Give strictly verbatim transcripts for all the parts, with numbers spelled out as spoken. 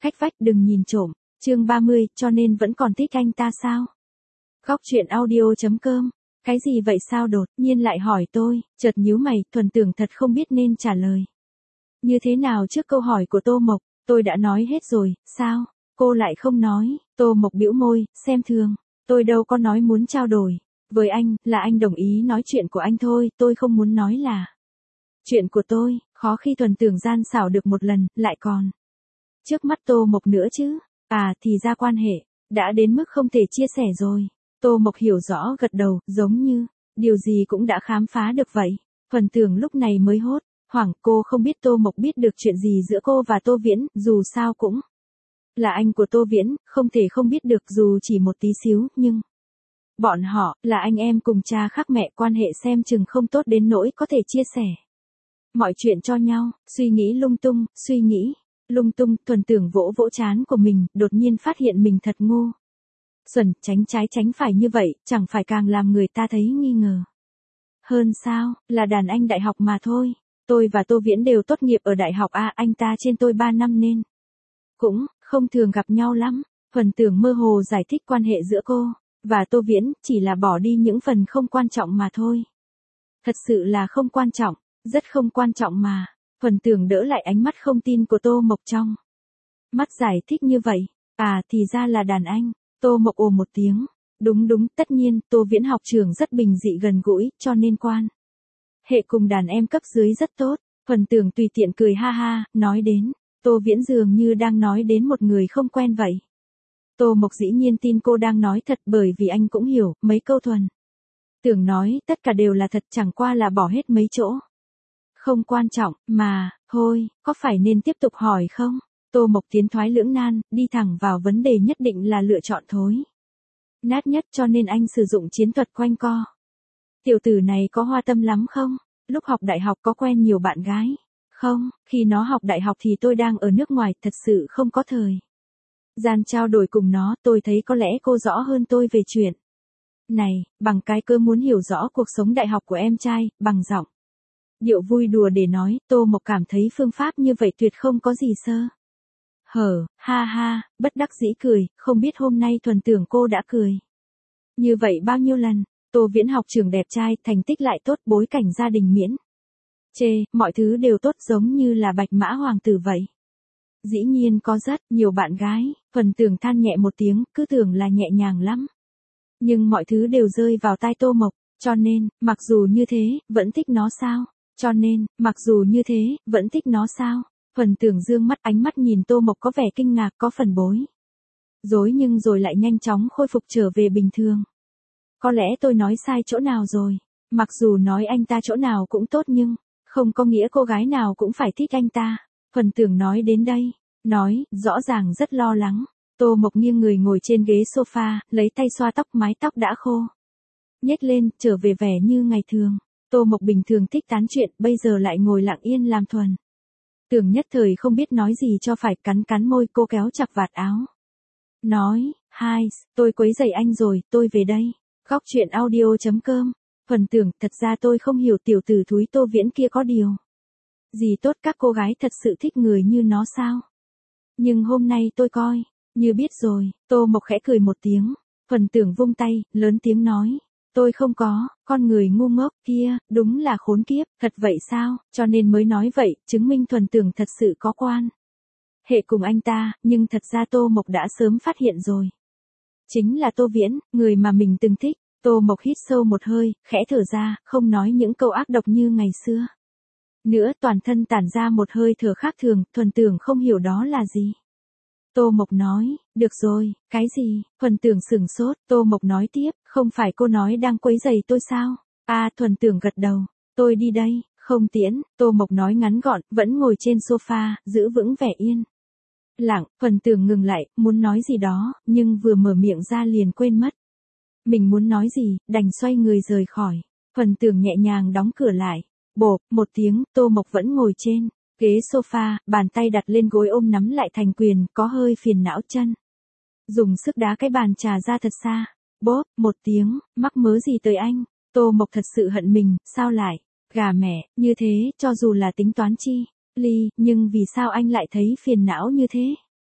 Cách vách đừng nhìn trộm. Chương ba mươi, cho nên vẫn còn thích anh ta sao? Góc truyện audio.com. Cái gì vậy sao đột nhiên lại hỏi tôi, chợt nhíu mày, thuần tưởng thật không biết nên trả lời như thế nào trước câu hỏi của Tô Mộc. Tôi đã nói hết rồi, sao? Cô lại không nói. Tô Mộc bĩu môi, xem thường. Tôi đâu có nói muốn trao đổi với anh, là anh đồng ý nói chuyện của anh thôi, tôi không muốn nói là chuyện của tôi. Khó khi thuần tưởng gian xảo được một lần, lại còn trước mắt Tô Mộc nữa chứ. À thì ra quan hệ đã đến mức không thể chia sẻ rồi. Tô Mộc hiểu rõ gật đầu, giống như điều gì cũng đã khám phá được vậy. Thuần tưởng lúc này mới hốt hoảng, cô không biết Tô Mộc biết được chuyện gì giữa cô và Tô Viễn, dù sao cũng là anh của Tô Viễn, không thể không biết được dù chỉ một tí xíu, nhưng bọn họ là anh em cùng cha khác mẹ, quan hệ xem chừng không tốt đến nỗi có thể chia sẻ mọi chuyện cho nhau. Suy nghĩ lung tung, suy nghĩ lung tung, thuần tưởng vỗ vỗ trán của mình, đột nhiên phát hiện mình thật ngu xuẩn, tránh trái tránh phải như vậy, chẳng phải càng làm người ta thấy nghi ngờ hơn sao? Là đàn anh đại học mà thôi. Tôi và Tô Viễn đều tốt nghiệp ở đại học A, anh ta trên tôi ba năm nên cũng không thường gặp nhau lắm. Thuần tưởng mơ hồ giải thích quan hệ giữa cô và Tô Viễn, chỉ là bỏ đi những phần không quan trọng mà thôi. Thật sự là không quan trọng, rất không quan trọng mà. Thuần tưởng đỡ lại ánh mắt không tin của Tô Mộc trong mắt, giải thích như vậy. À thì ra là đàn anh. Tô Mộc ồ một tiếng. Đúng đúng, tất nhiên, Tô Viễn học trường rất bình dị gần gũi, cho nên quan hệ cùng đàn em cấp dưới rất tốt. Thuần tưởng tùy tiện cười ha ha, nói đến Tô Viễn dường như đang nói đến một người không quen vậy. Tô Mộc dĩ nhiên tin cô đang nói thật, bởi vì anh cũng hiểu, mấy câu thuần tưởng nói, tất cả đều là thật, chẳng qua là bỏ hết mấy chỗ không quan trọng, mà, thôi, có phải nên tiếp tục hỏi không? Tô Mộc tiến thoái lưỡng nan, đi thẳng vào vấn đề, nhất định là lựa chọn thối nát nhất, cho nên anh sử dụng chiến thuật quanh co. Tiểu tử này có hoa tâm lắm không? Lúc học đại học có quen nhiều bạn gái không? Khi nó học đại học thì tôi đang ở nước ngoài, thật sự không có thời gian trao đổi cùng nó, tôi thấy có lẽ cô rõ hơn tôi về chuyện này, bằng cái cơ muốn hiểu rõ cuộc sống đại học của em trai, bằng giọng điệu vui đùa để nói. Tô Mộc cảm thấy phương pháp như vậy tuyệt không có gì sơ hở, ha ha, bất đắc dĩ cười, không biết hôm nay thuần tưởng cô đã cười như vậy bao nhiêu lần. Tô Viễn học trường đẹp trai, thành tích lại tốt, bối cảnh gia đình miễn chê, mọi thứ đều tốt, giống như là bạch mã hoàng tử vậy. Dĩ nhiên có rất nhiều bạn gái. Thuần tưởng than nhẹ một tiếng, cứ tưởng là nhẹ nhàng lắm. Nhưng mọi thứ đều rơi vào tai Tô Mộc, cho nên, mặc dù như thế, vẫn thích nó sao? Cho nên, mặc dù như thế, vẫn thích nó sao? Thuần tưởng dương mắt, ánh mắt nhìn Tô Mộc có vẻ kinh ngạc, có phần bối rối, nhưng rồi lại nhanh chóng khôi phục trở về bình thường. Có lẽ tôi nói sai chỗ nào rồi. Mặc dù nói anh ta chỗ nào cũng tốt, nhưng không có nghĩa cô gái nào cũng phải thích anh ta. Thuần tưởng nói đến đây, nói, rõ ràng rất lo lắng. Tô Mộc nghiêng người ngồi trên ghế sofa, lấy tay xoa tóc, mái tóc đã khô nhếch lên, trở về vẻ như ngày thường. Tô Mộc bình thường thích tán chuyện, bây giờ lại ngồi lặng yên làm thuần tưởng nhất thời không biết nói gì cho phải, cắn cắn môi, cô kéo chặt vạt áo. Nói, hai, tôi quấy rầy anh rồi, tôi về đây. Góc truyện audio.com. Thuần tưởng, thật ra tôi không hiểu tiểu tử thúi Tô Viễn kia có điều gì tốt, các cô gái thật sự thích người như nó sao? Nhưng hôm nay tôi coi như biết rồi. Tô Mộc khẽ cười một tiếng. Thuần tưởng vung tay, lớn tiếng nói. Tôi không có, con người ngu ngốc kia, đúng là khốn kiếp, thật vậy sao? Cho nên mới nói vậy, chứng minh thuần tưởng thật sự có quan hệ cùng anh ta, nhưng thật ra Tô Mộc đã sớm phát hiện rồi. Chính là Tô Viễn, người mà mình từng thích. Tô Mộc hít sâu một hơi, khẽ thở ra, không nói những câu ác độc như ngày xưa nữa, toàn thân tản ra một hơi thở khác thường. Thuần tưởng không hiểu đó là gì. Tô Mộc nói, được rồi, cái gì? Thuần tưởng sửng sốt. Tô Mộc nói tiếp, không phải cô nói đang quấy rầy tôi sao? À, thuần tưởng gật đầu. Tôi đi đây, không tiễn. Tô Mộc nói ngắn gọn, vẫn ngồi trên sofa, giữ vững vẻ yên lặng. Thuần tưởng ngừng lại, muốn nói gì đó, nhưng vừa mở miệng ra liền quên mất mình muốn nói gì, đành xoay người rời khỏi. Thuần tưởng nhẹ nhàng đóng cửa lại. Bộp, một tiếng, Tô Mộc vẫn ngồi trên ghế sofa, bàn tay đặt lên gối ôm nắm lại thành quyền, có hơi phiền não, chân dùng sức đá cái bàn trà ra thật xa. Bốp, một tiếng, mắc mớ gì tới anh? Tô Mộc thật sự hận mình, sao lại gà mẹ như thế, cho dù là tính toán chi ly, nhưng vì sao anh lại thấy phiền não như thế?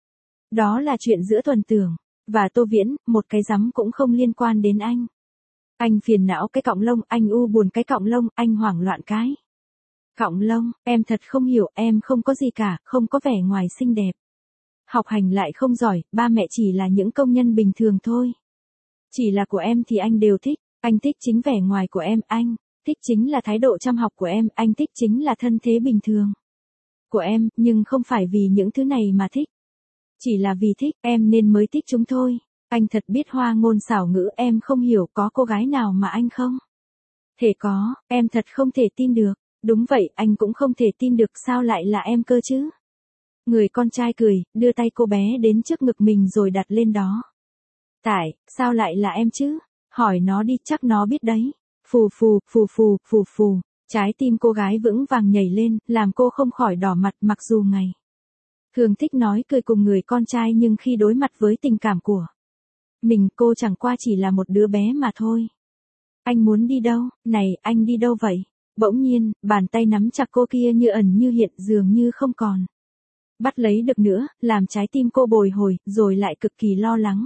Đó là chuyện giữa Thuần Tưởng và Tô Viễn, một cái rắm cũng không liên quan đến anh. Anh phiền não cái cọng lông, anh u buồn cái cọng lông, anh hoảng loạn cái cọng lông, em thật không hiểu, em không có gì cả, không có vẻ ngoài xinh đẹp. Học hành lại không giỏi, ba mẹ chỉ là những công nhân bình thường thôi. Chỉ là của em thì anh đều thích, anh thích chính vẻ ngoài của em, anh thích chính là thái độ chăm học của em, anh thích chính là thân thế bình thường của em, nhưng không phải vì những thứ này mà thích. Chỉ là vì thích, em nên mới thích chúng thôi. Anh thật biết hoa ngôn xảo ngữ, em không hiểu có cô gái nào mà anh không thể có, em thật không thể tin được. Đúng vậy, anh cũng không thể tin được, sao lại là em cơ chứ? Người con trai cười, đưa tay cô bé đến trước ngực mình rồi đặt lên đó. Tại, sao lại là em chứ? Hỏi nó đi, chắc nó biết đấy. Phù phù, phù phù, phù phù. Trái tim cô gái vững vàng nhảy lên, làm cô không khỏi đỏ mặt, mặc dù ngày thường thích nói cười cùng người con trai, nhưng khi đối mặt với tình cảm của mình, cô chẳng qua chỉ là một đứa bé mà thôi. Anh muốn đi đâu? Này, anh đi đâu vậy? Bỗng nhiên, bàn tay nắm chặt cô kia như ẩn như hiện, dường như không còn bắt lấy được nữa, làm trái tim cô bồi hồi, rồi lại cực kỳ lo lắng.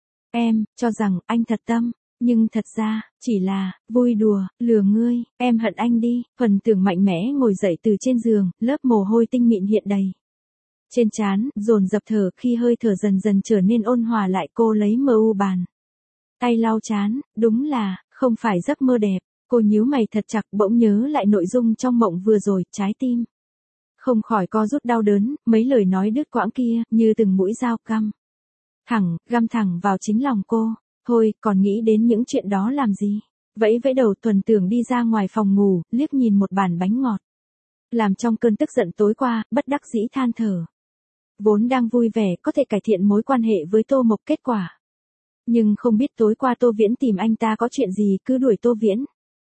Em, cho rằng, anh thật tâm, nhưng thật ra, chỉ là, vui đùa, lừa ngươi, em hận anh đi. Thuần Tưởng mạnh mẽ ngồi dậy từ trên giường, lớp mồ hôi tinh mịn hiện đầy trên trán, dồn dập thở, khi hơi thở dần dần trở nên ôn hòa lại, cô lấy mờ u bàn tay lau trán, đúng là, không phải giấc mơ đẹp. Cô nhíu mày thật chặt, bỗng nhớ lại nội dung trong mộng vừa rồi, trái tim không khỏi co rút đau đớn, mấy lời nói đứt quãng kia, như từng mũi dao căm thẳng, găm thẳng vào chính lòng cô. Thôi, còn nghĩ đến những chuyện đó làm gì? Vẫy vẫy đầu, Thuần Tưởng đi ra ngoài phòng ngủ, liếc nhìn một bàn bánh ngọt làm trong cơn tức giận tối qua, bất đắc dĩ than thở. Vốn đang vui vẻ có thể cải thiện mối quan hệ với Tô Mộc, kết quả nhưng không biết tối qua Tô Viễn tìm anh ta có chuyện gì, cứ đuổi Tô Viễn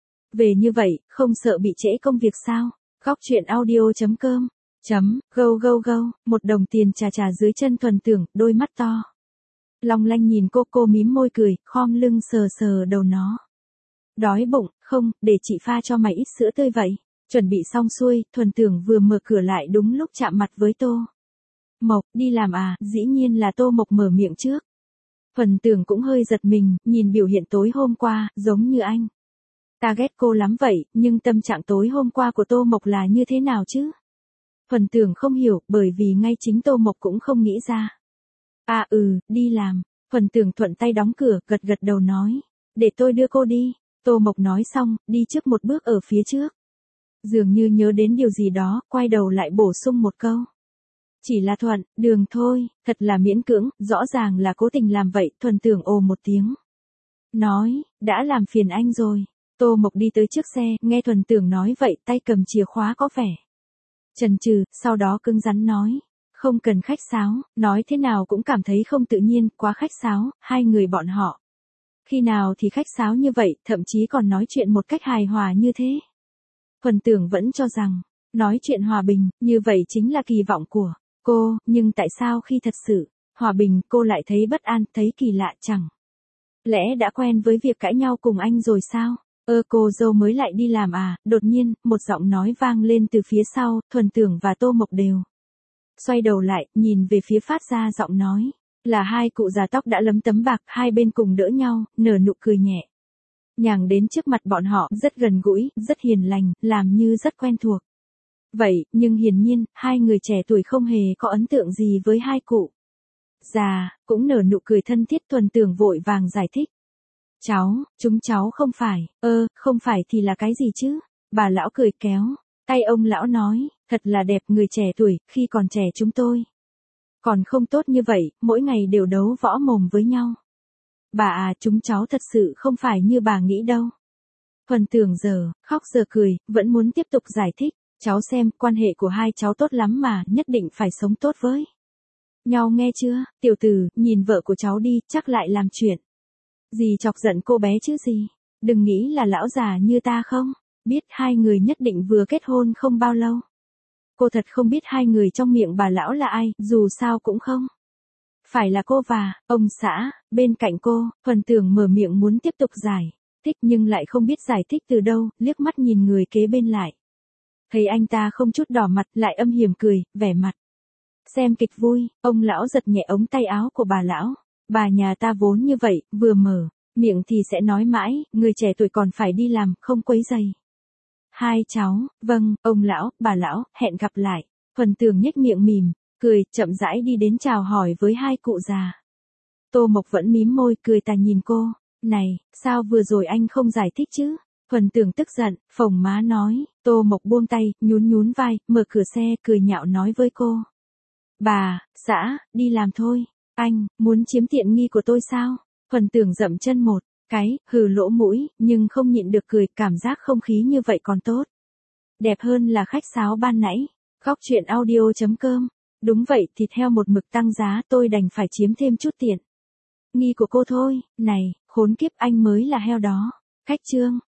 về như vậy, không sợ bị trễ công việc sao? Góc truyện audio chấm com chấm go go go, một đồng tiền trà trà dưới chân Thuần Tưởng, đôi mắt to long lanh nhìn cô, cô mím môi cười, khom lưng sờ sờ đầu nó. Đói bụng, không, để chị pha cho mày ít sữa tươi vậy. Chuẩn bị xong xuôi, Thuần Tưởng vừa mở cửa lại đúng lúc chạm mặt với Tô Mộc. Đi làm à? Dĩ nhiên là Tô Mộc mở miệng trước. Thuần Tưởng cũng hơi giật mình, nhìn biểu hiện tối hôm qua, giống như anh ta ghét cô lắm vậy, nhưng tâm trạng tối hôm qua của Tô Mộc là như thế nào chứ? Thuần Tưởng không hiểu, bởi vì ngay chính Tô Mộc cũng không nghĩ ra. À ừ, đi làm. Thuần Tưởng thuận tay đóng cửa, gật gật đầu nói. Để tôi đưa cô đi. Tô Mộc nói xong, đi trước một bước ở phía trước. Dường như nhớ đến điều gì đó, quay đầu lại bổ sung một câu. Chỉ là thuận, đường thôi, thật là miễn cưỡng, rõ ràng là cố tình làm vậy. Thuần Tưởng ồ một tiếng. Nói, đã làm phiền anh rồi. Tô Mộc đi tới trước xe, nghe Thuần Tưởng nói vậy, tay cầm chìa khóa có vẻ chần chừ, sau đó cứng rắn nói. Không cần khách sáo, nói thế nào cũng cảm thấy không tự nhiên, quá khách sáo, hai người bọn họ. Khi nào thì khách sáo như vậy, thậm chí còn nói chuyện một cách hài hòa như thế. Thuần Tưởng vẫn cho rằng, nói chuyện hòa bình, như vậy chính là kỳ vọng của cô, nhưng tại sao khi thật sự hòa bình, cô lại thấy bất an, thấy kỳ lạ, chẳng lẽ đã quen với việc cãi nhau cùng anh rồi sao? Ơ cô dâu mới lại đi làm à? Đột nhiên, một giọng nói vang lên từ phía sau, Thuần Tưởng và Tô Mộc đều xoay đầu lại, nhìn về phía phát ra giọng nói. Là hai cụ già tóc đã lấm tấm bạc, hai bên cùng đỡ nhau, nở nụ cười nhẹ nhàng đến trước mặt bọn họ, rất gần gũi, rất hiền lành, làm như rất quen thuộc. Vậy, nhưng hiển nhiên, hai người trẻ tuổi không hề có ấn tượng gì với hai cụ già, cũng nở nụ cười thân thiết. Thuần Tưởng vội vàng giải thích. Cháu, chúng cháu không phải, ơ, không phải thì là cái gì chứ? Bà lão cười kéo tay ông lão nói, thật là đẹp, người trẻ tuổi, khi còn trẻ chúng tôi còn không tốt như vậy, mỗi ngày đều đấu võ mồm với nhau. Bà à, chúng cháu thật sự không phải như bà nghĩ đâu. Thuần Tưởng giờ, khóc giờ cười, vẫn muốn tiếp tục giải thích. Cháu xem, quan hệ của hai cháu tốt lắm mà, nhất định phải sống tốt với nhau nghe chưa? Tiểu tử, nhìn vợ của cháu đi, chắc lại làm chuyện gì chọc giận cô bé chứ gì. Đừng nghĩ là lão già như ta không biết hai người nhất định vừa kết hôn không bao lâu. Cô thật không biết hai người trong miệng bà lão là ai, dù sao cũng không phải là cô và ông xã bên cạnh cô. Thuần Tưởng mở miệng muốn tiếp tục giải thích nhưng lại không biết giải thích từ đâu, liếc mắt nhìn người kế bên lại. Thấy anh ta không chút đỏ mặt, lại âm hiểm cười, vẻ mặt Xem kịch vui, ông lão giật nhẹ ống tay áo của bà lão. Bà nhà ta vốn như vậy, vừa mở miệng thì sẽ nói mãi, người trẻ tuổi còn phải đi làm, không quấy rầy. Hai cháu, vâng, ông lão, bà lão, hẹn gặp lại. Thuần Tường nhếch miệng mỉm, cười, chậm rãi đi đến chào hỏi với hai cụ già. Tô Mộc vẫn mím môi, cười tà nhìn cô. Này, sao vừa rồi anh không giải thích chứ? Thuần Tường tức giận, phồng má nói. Tô Mộc buông tay, nhún nhún vai, mở cửa xe, cười nhạo nói với cô. Bà, xã, đi làm thôi. Anh, muốn chiếm tiện nghi của tôi sao? Thuần Tường dậm chân một cái, hừ lỗ mũi, nhưng không nhịn được cười, cảm giác không khí như vậy còn tốt. Đẹp hơn là khách sáo ban nãy. Góc truyện audio chấm com. Đúng vậy, thịt heo một mực tăng giá, tôi đành phải chiếm thêm chút tiện nghi của cô thôi. Này, khốn kiếp, anh mới là heo đó. Khách trương.